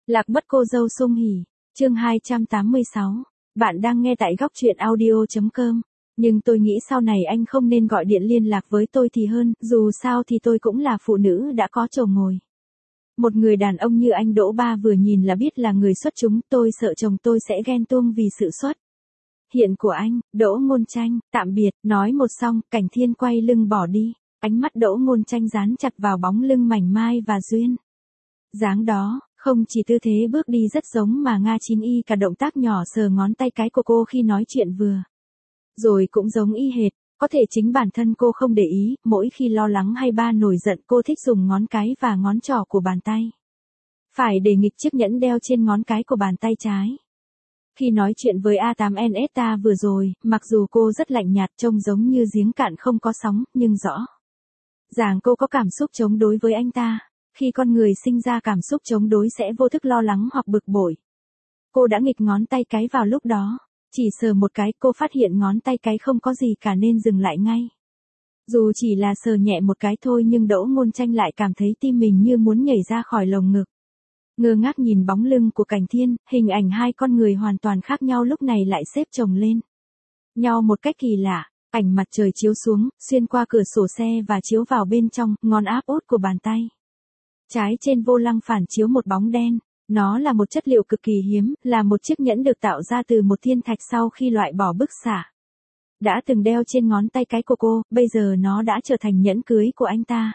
Lạc mất cô dâu Sung Hỉ, chương 286. Bạn đang nghe tại góc truyện audio.com. Nhưng tôi nghĩ sau này anh không nên gọi điện liên lạc với tôi thì hơn, dù sao thì tôi cũng là phụ nữ đã có chồng ngồi. Một người đàn ông như anh Đỗ Ba vừa nhìn là biết là người xuất chúng, tôi sợ chồng tôi sẽ ghen tuông vì sự xuất hiện của anh. Đỗ Ngôn Tranh, tạm biệt, nói một xong, Cảnh Thiên quay lưng bỏ đi. Ánh mắt Đỗ Ngôn Tranh dán chặt vào bóng lưng mảnh mai và duyên dáng đó, không chỉ tư thế bước đi rất giống mà Nga Chín Y, cả động tác nhỏ sờ ngón tay cái của cô khi nói chuyện vừa rồi cũng giống y hệt. Có thể chính bản thân cô không để ý, mỗi khi lo lắng hay ba nổi giận cô thích dùng ngón cái và ngón trỏ của bàn tay phải để nghịch chiếc nhẫn đeo trên ngón cái của bàn tay trái. Khi nói chuyện với A8NSTA vừa rồi, mặc dù cô rất lạnh nhạt, trông giống như giếng cạn không có sóng, nhưng rõ ràng cô có cảm xúc chống đối với anh ta. Khi con người sinh ra cảm xúc chống đối sẽ vô thức lo lắng hoặc bực bội. Cô đã nghịch ngón tay cái vào lúc đó. Chỉ sờ một cái cô phát hiện ngón tay cái không có gì cả nên dừng lại ngay. Dù chỉ là sờ nhẹ một cái thôi nhưng Đỗ Ngôn Tranh lại cảm thấy tim mình như muốn nhảy ra khỏi lồng ngực. Ngơ ngác nhìn bóng lưng của Cảnh Thiên, hình ảnh hai con người hoàn toàn khác nhau lúc này lại xếp chồng lên nhau một cách kỳ lạ. Ảnh mặt trời chiếu xuống, xuyên qua cửa sổ xe và chiếu vào bên trong, ngón áp út của bàn tay trái trên vô lăng phản chiếu một bóng đen. Nó là một chất liệu cực kỳ hiếm, là một chiếc nhẫn được tạo ra từ một thiên thạch sau khi loại bỏ bức xạ đã từng đeo trên ngón tay cái của cô, bây giờ nó đã trở thành nhẫn cưới của anh ta.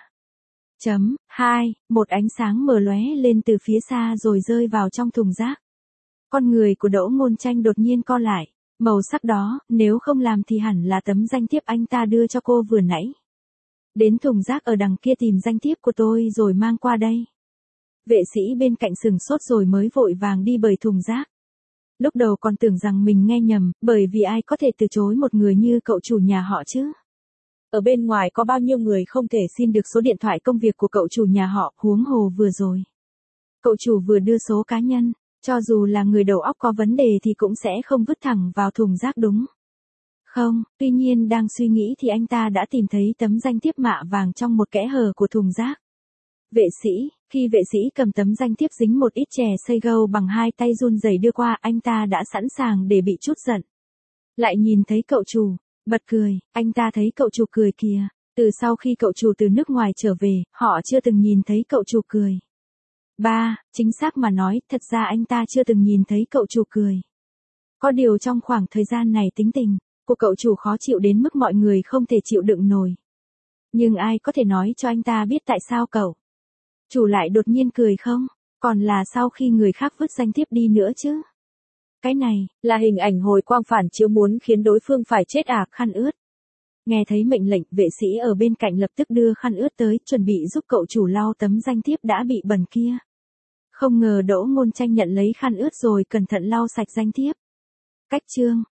Một ánh sáng mờ lóe lên từ phía xa rồi rơi vào trong thùng rác. Con người của Đỗ Ngôn Tranh đột nhiên co lại. Màu sắc đó, nếu không làm thì hẳn là tấm danh thiếp anh ta đưa cho cô vừa nãy. Đến thùng rác ở đằng kia tìm danh thiếp của tôi rồi mang qua đây. Vệ sĩ bên cạnh sừng sốt rồi mới vội vàng đi bời thùng rác. Lúc đầu còn tưởng rằng mình nghe nhầm, bởi vì ai có thể từ chối một người như cậu chủ nhà họ chứ. Ở bên ngoài có bao nhiêu người không thể xin được số điện thoại công việc của cậu chủ nhà họ, huống hồ vừa rồi. Cậu chủ vừa đưa số cá nhân, cho dù là người đầu óc có vấn đề thì cũng sẽ không vứt thẳng vào thùng rác đúng không? Tuy nhiên đang suy nghĩ thì anh ta đã tìm thấy tấm danh thiếp mạ vàng trong một kẽ hở của thùng rác. Khi vệ sĩ cầm tấm danh thiếp dính một ít chè xay gâu bằng hai tay run rẩy đưa qua, anh ta đã sẵn sàng để bị trút giận. Lại nhìn thấy cậu chủ, bật cười, anh ta thấy cậu chủ cười kìa. Từ sau khi cậu chủ từ nước ngoài trở về, họ chưa từng nhìn thấy cậu chủ cười. Chính xác mà nói, thật ra anh ta chưa từng nhìn thấy cậu chủ cười. Có điều trong khoảng thời gian này tính tình của cậu chủ khó chịu đến mức mọi người không thể chịu đựng nổi. Nhưng ai có thể nói cho anh ta biết tại sao cậu chủ lại đột nhiên cười không? Còn là sau khi người khác vứt danh thiếp đi nữa chứ? Cái này, là hình ảnh hồi quang phản chiếu muốn khiến đối phương phải chết à? Khăn ướt. Nghe thấy mệnh lệnh, vệ sĩ ở bên cạnh lập tức đưa khăn ướt tới, chuẩn bị giúp cậu chủ lau tấm danh thiếp đã bị bẩn kia. Không ngờ Đỗ Ngôn Tranh nhận lấy khăn ướt rồi cẩn thận lau sạch danh thiếp. Cách chương